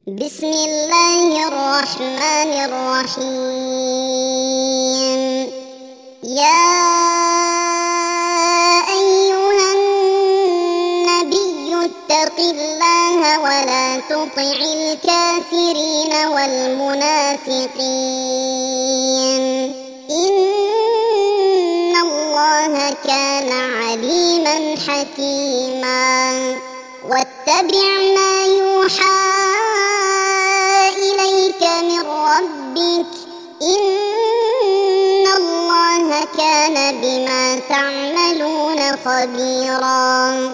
بسم الله الرحمن الرحيم. يا أيها النبي اتق الله ولا تطع الكافرين والمنافقين إن الله كان عليما حكيما. واتبع ما يوحى إليك من ربك إن الله كان بما تعملون خبيرا.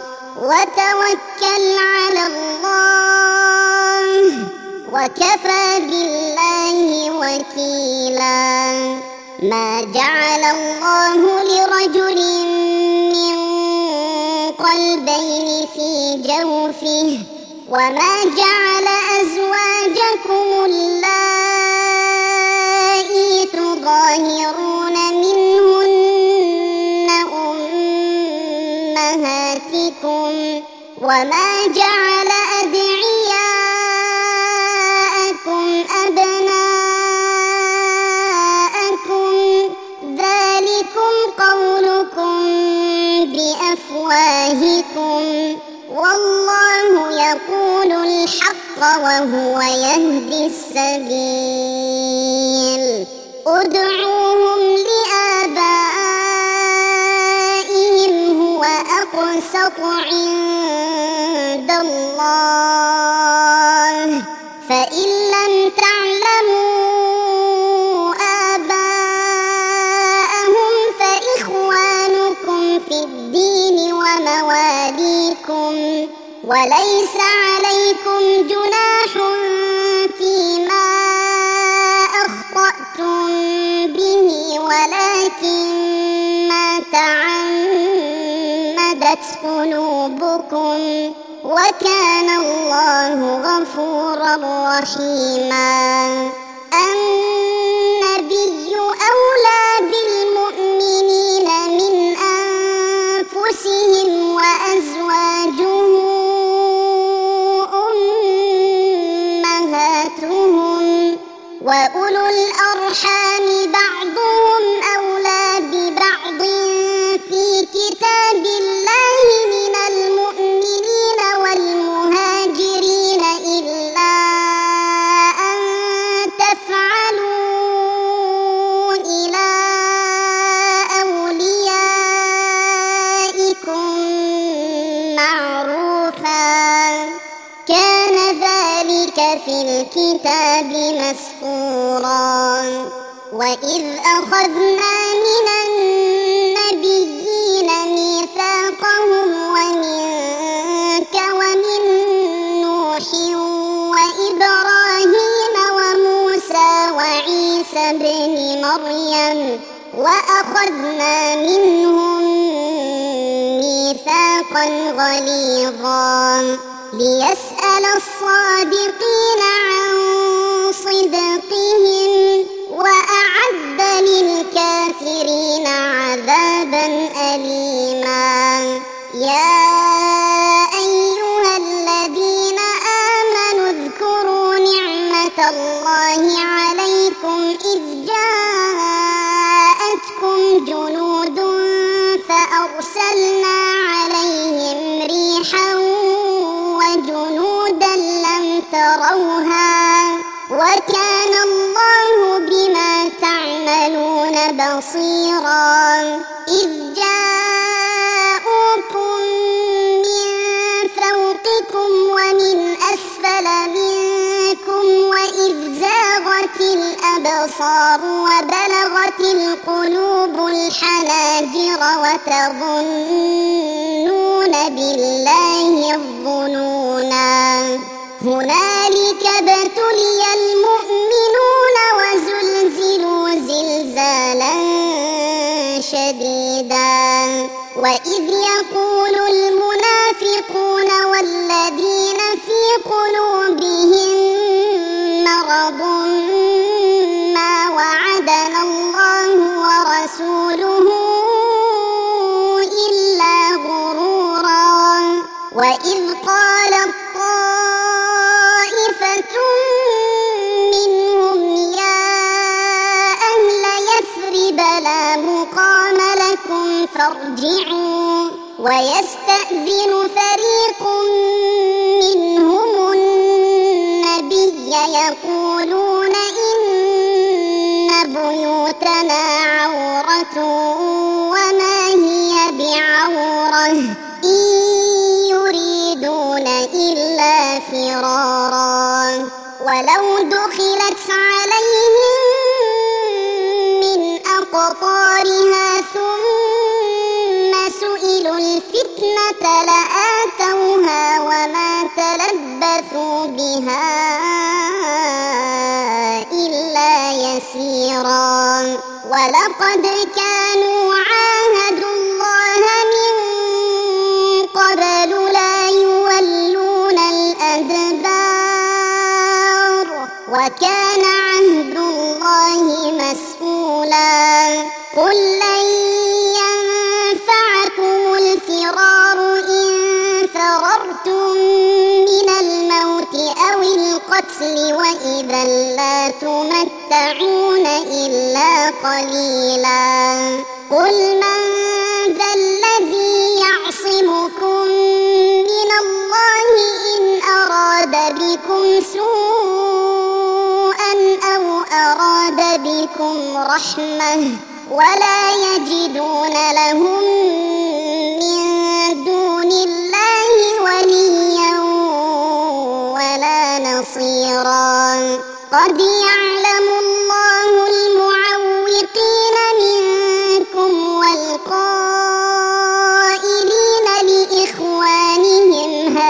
وتوكل على الله وكفى بالله وكيلا. ما جعل الله لرجل من قلبين في جوفه وما جعل أزواجكم اللائي تظاهرون منهن أمهاتكم وما جعل أدعياءكم أبناءكم ذلكم قولكم بأفواهكم والله يقول الحق وهو يهدي السبيل. ادعوهم لآبائهم هو أقسط عند الله فإن لم تعلموا آباءهم فإخوانكم في الدين ومواليكم وليس عليكم جناح فيما أخطأتم به ولكن ما تعمدت قلوبكم وكان الله غفورا رحيما. النبي أولى بالمؤمنين من أنفسهم وأزواجه أمهاتهم وأولو الأرحام بعضهم أولى ببعض في كتاب الله من المؤمنين والمهاجرين إلا أن تفعلوا إلى أوليائكم معروفا كان ذلك في الكتاب مسطورا. وإذ أخذنا من النبيين ميثاقهم ومنك ومن نوح وإبراهيم وموسى وعيسى ابن مريم وأخذنا منهم ميثاقا غليظا ليسأل الصادقين عن صدقهم وأعد للكافرين عذابا أليما. يا أيها الذين آمنوا اذكروا نعمة الله عليكم إذ جاءتكم جنود فأرسلنا عليهم ريحا وجنودا لم تروها وكان الله بما تعملون بصيرا. إذ جاءوكم من فوقكم ومن أسفل منكم وإذ زاغت الأبصار وبلغت القلوب الحناجر وتظنون بالله الظنونا. هنالك ابتلي المؤمنون وزلزلوا زلزالا شديدا. وإذ يقول المنافقون والذين في قلوبهم مرض ما وعدنا الله ورسوله إلا غرورا. وإذ قالت طائفة فارجعوا ويستأذن فريق منهم النبي يقولون إن بيوتنا عورة وما هي بعورة إن يريدون إلا فرارا ولو دخلت عليهم من أقطارها ثم سئلوا الفتنة لآتوها وما تلبثوا بها إلا يسيرا ولقد كانوا عاهدوا الله من قبل لا يولون الأدبار وكان عهد الله مسؤولا قل لن ينفعكم الفرار إن فررتم من الموت أو القتل وإذا لا تمتعون إلا قليلا قل من ذا الذي يعصمكم من الله إن أراد بكم سوءا أو أراد بكم رحمة ولا يجدون لهم من دون الله وليا ولا نصيرا قد يعلم الله المعوقين منكم والقائلين لإخوانهم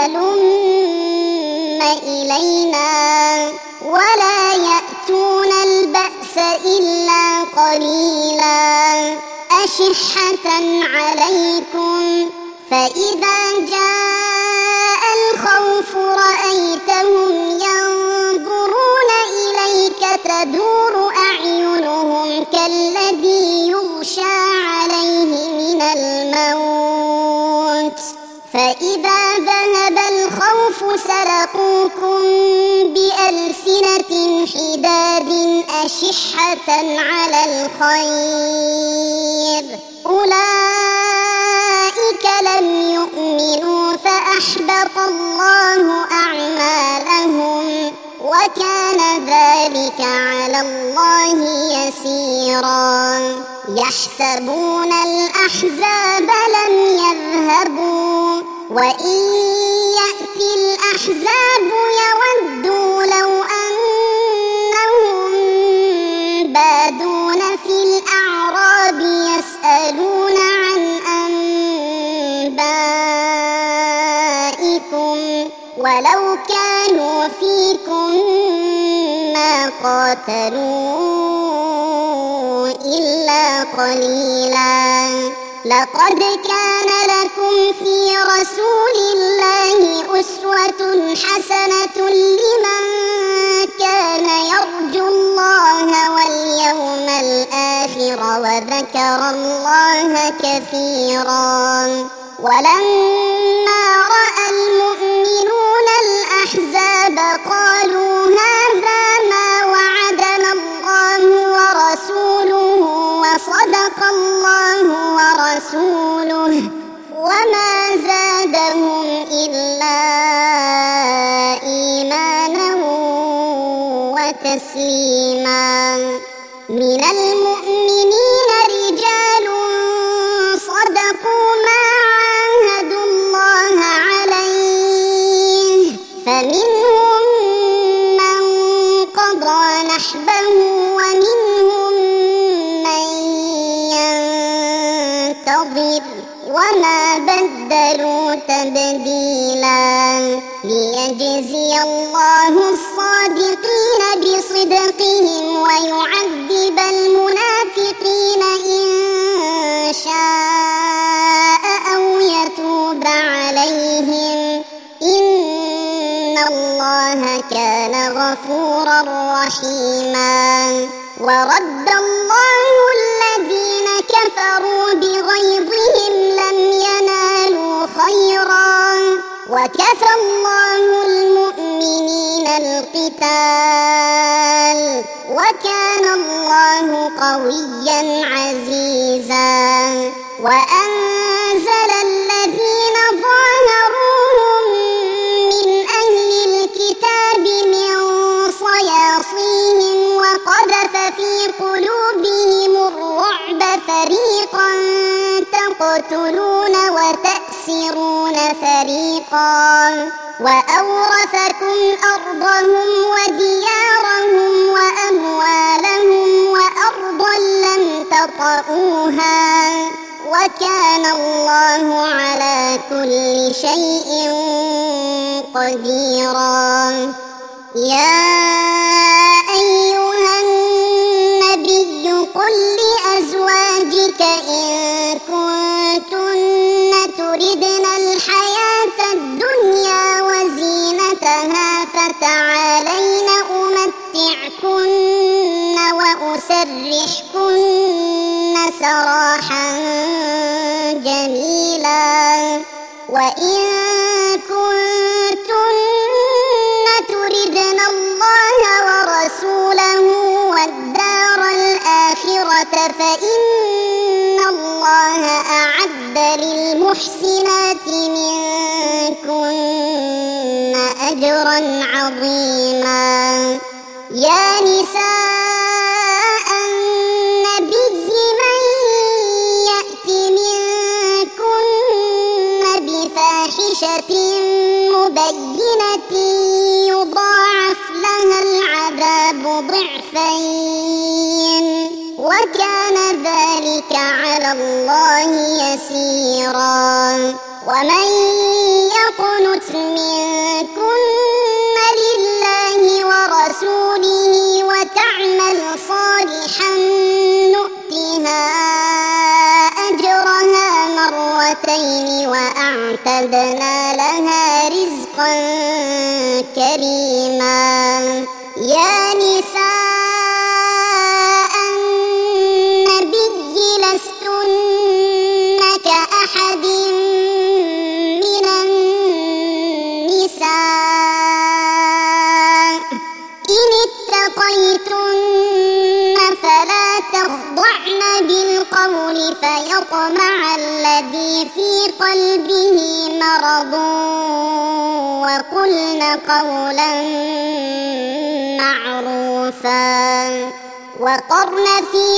هلم إلينا ولا يأتون البأس إلا قليلا أشحة عليكم فإذا جاء الخوف رأيتهم ينظرون إليك تدور أعينهم كالذي يغشى عليه من الموت فإذا ذهب الخوف سلقوكم بألسنة حداد أشحة على الخير أولئك لم يؤمنوا فأحبط الله أعمالهم وكان ذلك على الله يسيرا يحسبون الأحزاب لم يذهبوا وإن يأتي الأحزاب يودوا لو أنهم بادون في الأعراب يسألون عن أنبائكم ولو كانوا فيكم ما قاتلوا إلا قليلا لقد كان لكم في رسول الله أسوة حسنة لمن كان يرجو الله واليوم الآخر وذكر الله كثيرا ولما رأى المؤمنون الأحزاب قالوا هذا ما وعدنا الله ورسوله وصدق الله ورسوله وما زادهم إلا إيمانا وتسليما من المؤمنين رجال صدقوا ما عاهدوا الله عليه فمنهم من قضى نحبه ومنهم من ينتظر وما بدلوا تبديلا ليجزي الله الصادقين بصدقهم ويعذب المنافقين إن شاء أو يتوب عليهم إن الله كان غفورا رحيما ورد الله الذين كفروا بغيظهم لم ينالوا خيرا وكفى الله المؤمنين القتال وكان الله قويا عزيزا وأنزل الذين ظاهروهم من أهل الكتاب من صياصيهم وقذف في قلوبهم الرعب فريقا تقتلون وتأسرون فريقا وأورثكم أرضهم وديارهم وأموالهم وأرضا لم تطئوها وكان الله على كل شيء قديرا. يا أيها النبي قل لأزواجك إن كنتن تردن الحياة الدنيا وزينتها فتعالين أمتعكن وأسرحكن سراحا جميلا. وإن كنتن تردن الله ورسوله والدار الآخرة فإن الله أعد للمحسنات منكن أجرا عظيما. يا نساء النبي من يأت منكن بفاحشة مبينة يضاعف لها العذاب ضعفين وكان ذلك على الله يسيرا. ومن يقنت منكن لله ورسوله وتعمل صالحا نؤتها أجرها مرتين وأعتدنا لها رزقا كريما. يا نساء النبي لستن كأحد من النساء إن اتقيتن فلا تخضعن بالقول فيطمع الذي في قلبه مرض وقلن قولا معروفا. وقرن في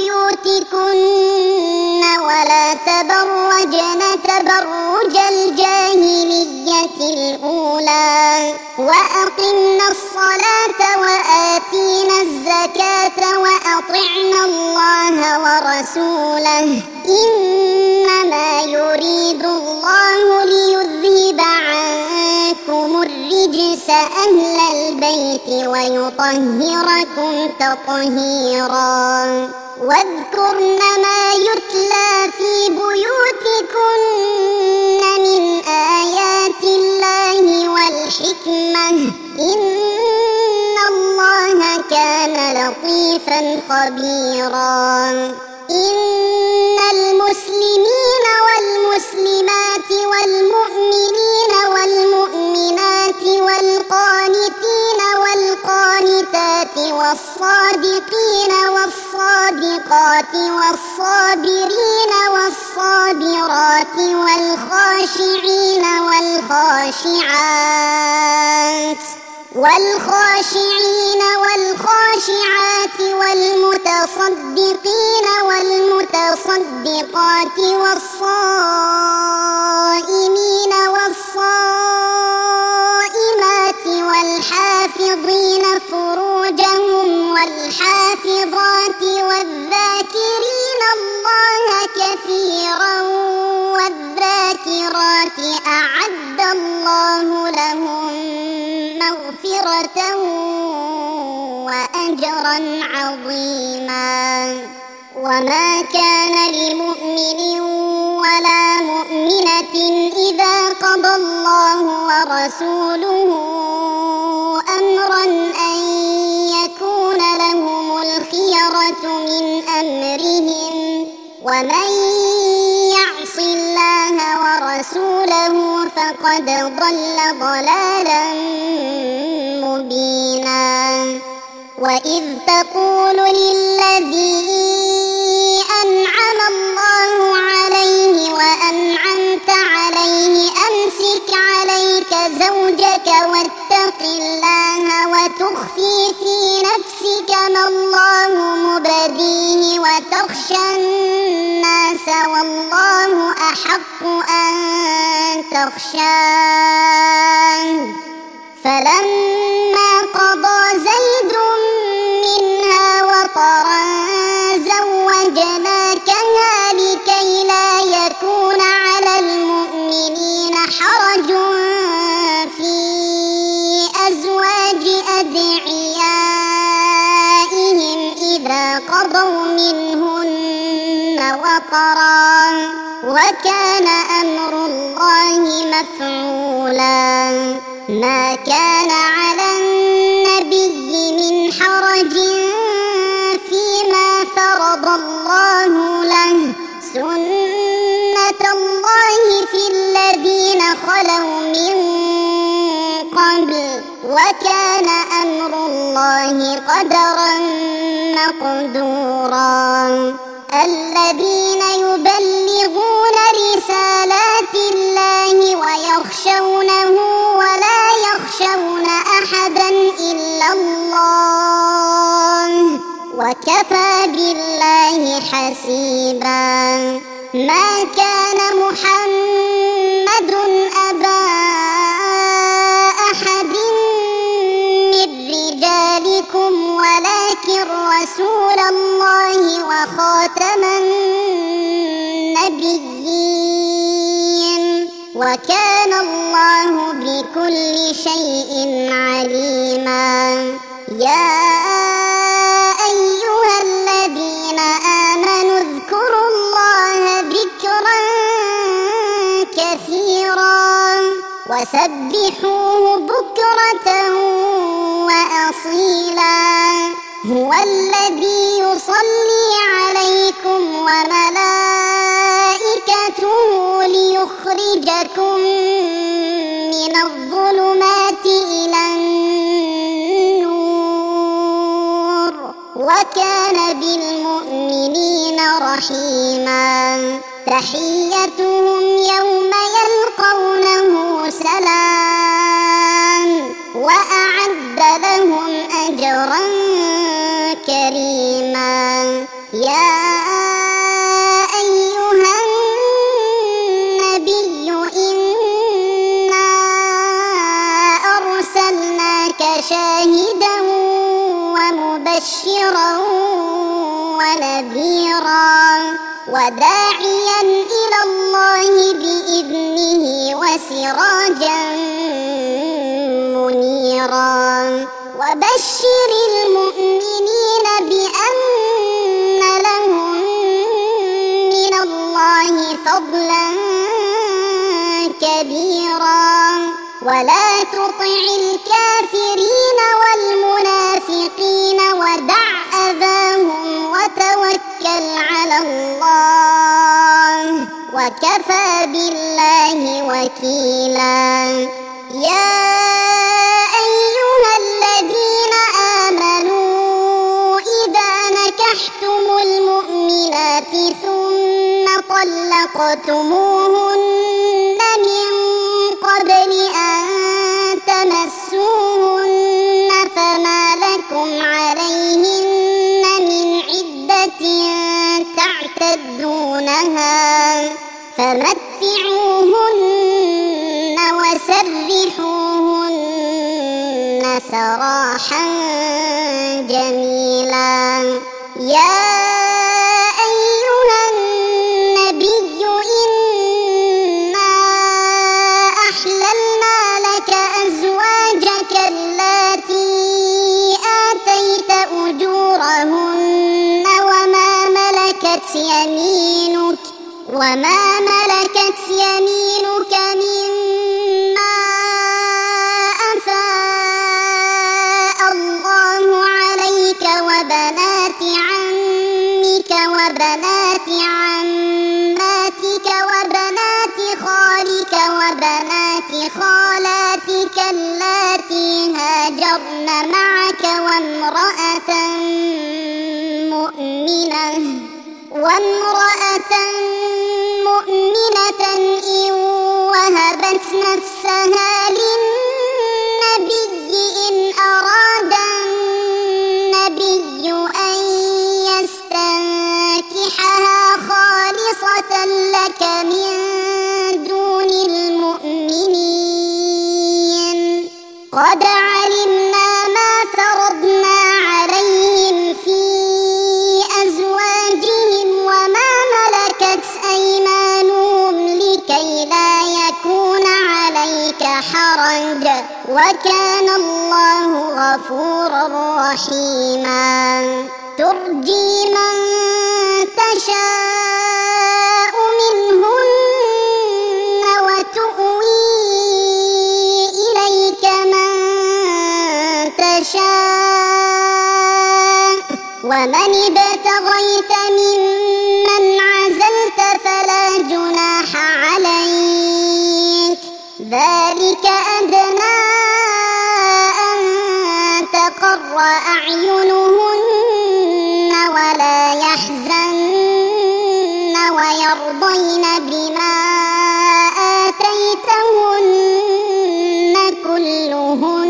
بيوتكن ولا تبرجن تبرج الجاهلية الأولى وأقمنا الصلاة وآتينا الزكاة وأطعنا الله ورسوله إنما يريد الله ليذهب عنكم الرجس أهل البيت ويطهركم تطهيرا. واذكرن ما يتلى في بيوتكن من آيات الله والحكمة إن الله كان لطيفا خبيرا. إن المسلمين والمسلمات والمؤمنين والمؤمنات والقانتين والقانتات والصادقين والصادقات والصابرين والصابرات والخاشعين والخاشعين والخاشعات والمتصدقين والمتصدقات والصائمين والصائمات والحافظين فروجهم والحافظات والذاكرين الله كثيرا والذاكرات أعد الله لهم مغفرة وأجرا عظيما. وما كان لمؤمن ولا مؤمنة إذا قضى الله ورسوله أمرا أن يكون لهم الخيرة من أمرهم ومن يعص الله ورسوله فقد ضل ضلالا مبينا. وإذ تقول للذي أنعم الله عليه وأنعمت عليه أمسك عليك زوجك واتق الله وتخفي في نفسك ما الله مبديه وتخشى الناس والله أحق أن تخشاه فلما قضى زيد منها وطرا زوجناكها لكي لا يكون على المؤمنين حرج في أزواج أدعيائهم إذا قضوا منهن وطرا وكان أمر الله مفعولا ما كان على النبي من حرج فيما فرض الله له سنة الله في الذين خلوا من قبل وكان أمر الله قدرا مقدورا الذين يبلغون رسالات الله ويخشونه ولا يخشون أحدا إلا الله وكفى بالله حسيبا ما كان محمد أبا أحد من رجالكم ولكن رسول الله وخاتم النبيين وكان الله بكل شيء عليما يا أيها الذين آمنوا اذكروا الله ذكرا كثيرا وسبحوه بكرة وأصيلا هو الذي يصلي عليكم وملائكته ليخرجكم من الظلمات إلى النور وكان بالمؤمنين رحيما تحيتهم يوم يلقونه سلام وأعد لهم أجرا كريما يا أيها النبي إنا أرسلناك شاهدا ومبشرا ونذيرا وداعيا إلى الله بإذنه وسراجا منيرا وبشر المؤمنين بأن لهم من الله فضلا كبيرا ولا تطع الكافرين والمنافقين ودع أذاهم وتوكل على الله وكفى بالله وكيلا يا أيها الذين آمنوا إذا نكحتم المؤمنات ثم طلقتموهن من قبل أن تمسوهن فما لكم عليهن من عدة تعتدونها فمتعوهن وسرحوهن سراحا جميلا يا أيها النبي إنا أحللنا لك أزواجك اللاتي آتيت أجورهن وما ملكت يمينك مما أفاء الله عليك وبنات عمك وبنات عماتك وبنات خالك وبنات خالاتك اللاتي هاجرن معك وامرأة مؤمنة إن وهبت نفسها للنبي إن أراد النبي أن يستنكحها خالصة لك من دون المؤمنين قد علمنا ما فرضنا عليهم في أزواجهم وما ملكت أيمانهم لكي لا يكون عليك حرج وكان الله غفورا رحيما ترجي من تشاء منهن وتؤوي إليك من تشاء ومن ابتغيت ممن عزلت فلا جناح عليك ذلك أدنى أن تقر أعينهن ولا يحزن ويرضين بما آتيتهن كلهن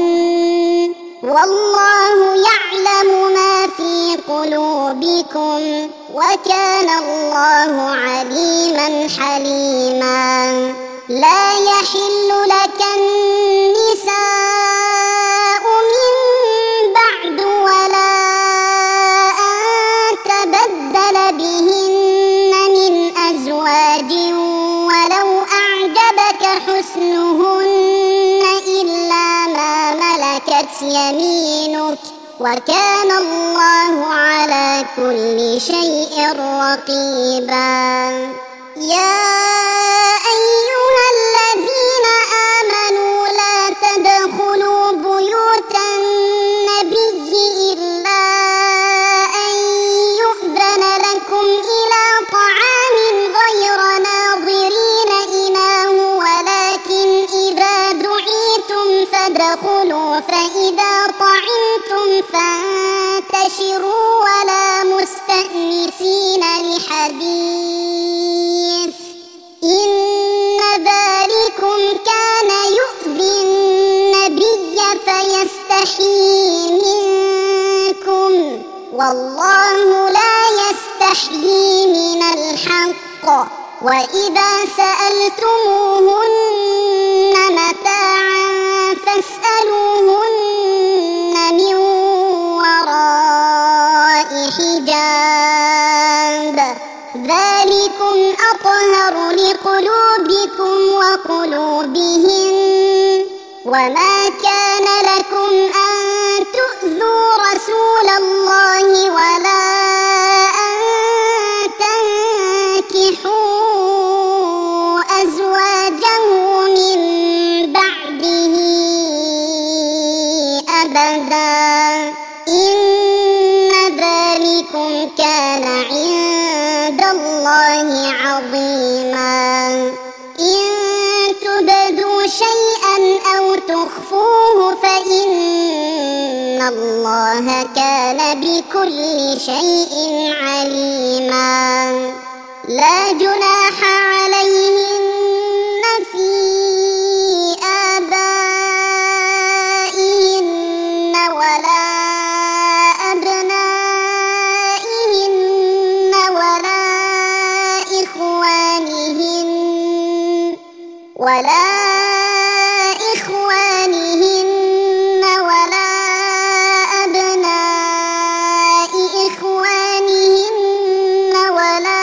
والله يعلم ما في قلوبكم وكان الله عليما حليما لا يحل لك النساء من بعد ولا أن تبدل بهن من أزواج ولو أعجبك حسنهن إلا ما ملكت يمينك وكان الله على كل شيء رقيبا يا أيها الذين آمنوا لا تدخلوا بيوت النبي إلا أن يؤذن لكم إلى طعام غير ناظرين إناه ولكن إذا دعيتم فادخلوا فإذا طعمتم فانتشروا ولا مستأنسين لحديث إن ذلكم كان يؤذي النبي فيستحيي منكم والله لا يستحيي من الحق وإذا سألتموهن متاعا فاسألوهن من وراء حجاب ذلكم أطهر لقلوبكم وقلوبهم وما كان لكم أن تؤذوا رسول الله ولا أن تنكحوا أزواجه من بعده أبدا إن ذلكم كان عند الله عظيما إن تبدوا شيئا أو تخفوه فإن الله كان بكل شيء عليما لا جناح عليهن في آبائهن ولا أبنائهن ولا إخوانهن ولا أبناء إخوانهن ولا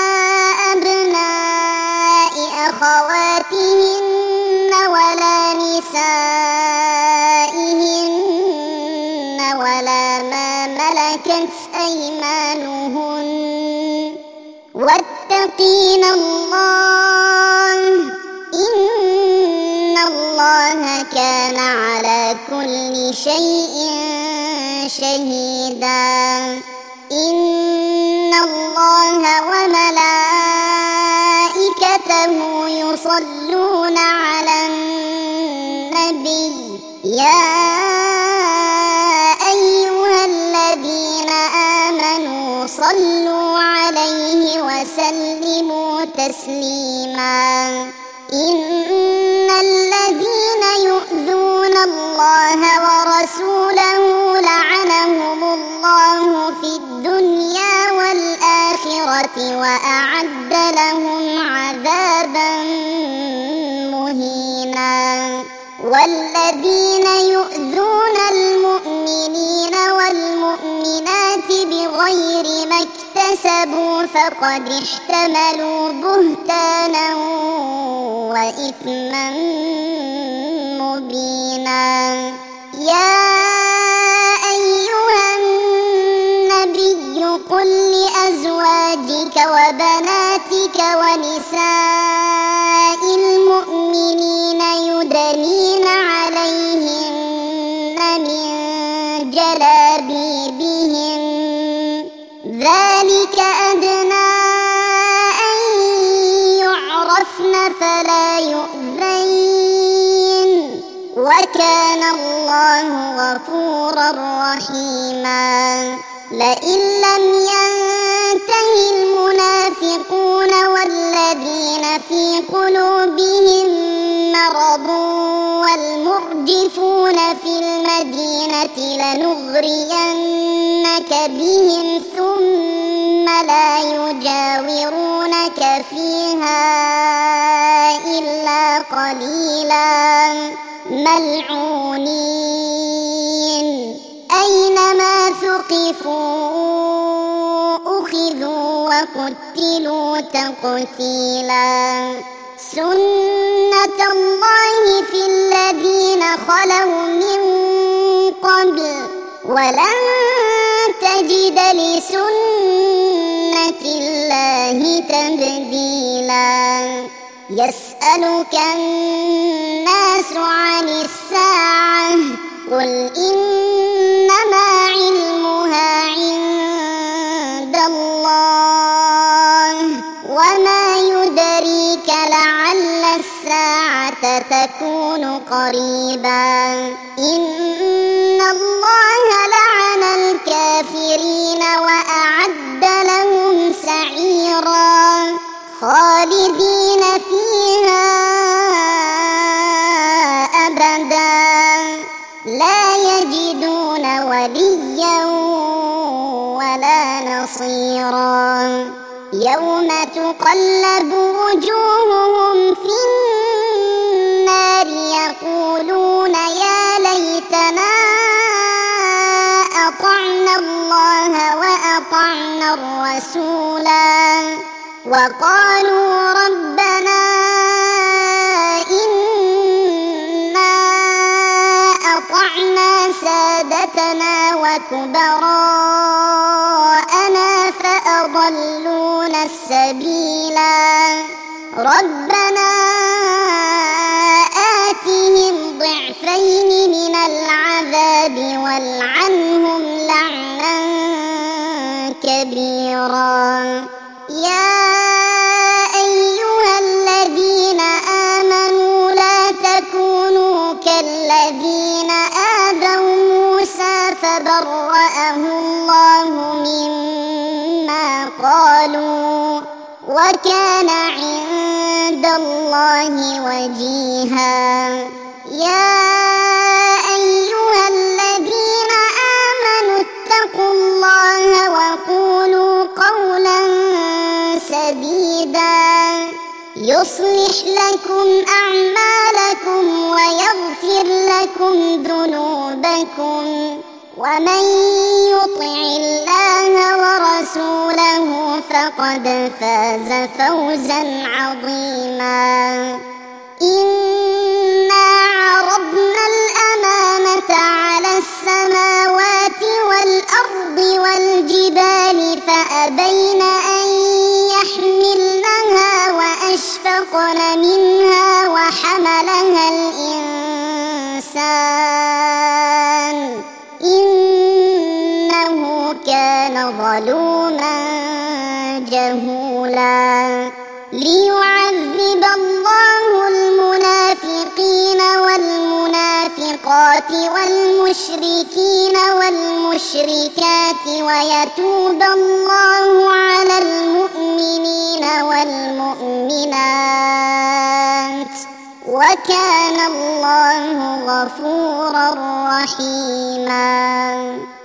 أبناء أخواتهن ولا نسائهن ولا ما ملكت أيمانهن واتقين الله إن الله كان على كل شيء شهيدا إن الله وملائكته يصلون على النبي يا أيها الذين آمنوا صلوا عليه وسلموا تسليما إن الذين يؤذون الله ورسوله لعنهم الله في الدنيا والآخرة وأعد لهم عذابا مهينا والذين يؤذون المؤمنين والمؤمنات بغير ما اكتسبوا فقد احتملوا بهتانا وإثما مبينا يا أيها النبي قل لأزواجك وبناتك ونساء المؤمنين يدنين عليهن من جلابيبهن ذلك أدنى أن يعرفن فلا يؤذين وكان الله غفورا رحيما لئن لم ينته المنافقون والذين في قلوبهم مرض والمرجفون في المدينة لنغرينك بهم ثم لا يجاورونك فيها إلا قليلا ملعونين أينما ثقفوا أخذوا وقتلوا تقتيلا سنة الله في الذين خلوا من قبل ولن تجد لسنة الله تبديلا يسألك الناس عن الساعة قل إنما علمها عند الله وما يدريك لعل الساعة تكون قريبا إن الله لعن الكافرين وأعد لهم سعيرا خالدين فيها أبدا لا يجدون وليا ولا نصيرا يوم تقلب وجوههم في النار يقولون يا ليتنا أطعنا الله وأطعنا الرسولا وقالوا ربنا إنا أطعنا سادتنا وكبراءنا فأضلونا السبيلا ربنا آتهم ضعفين من العذاب والعنهم لعنا كبيرا يا أيها الذين آمنوا لا تكونوا كالذين آذوا موسى فبرأه الله مما قالوا وكان عند الله وجيها يا أيها الذين آمنوا اتقوا الله وقولوا قولا سديدا يصلح لكم أعمالكم ويغفر لكم ذنوبكم ومن يطع الله ورسوله فقد فاز فوزا عظيما إنا عرضنا الأمانة على السماوات والأرض والجبال فأبين أن يحملنها وأشفقن منها وحملها الإنسان إنه كان ظلوما جهولا ليعذب الله المنافقين والمنافقات والمشركين والمشركات ويتوب الله على المؤمنين والمؤمنات وكان الله غفورا رحيما.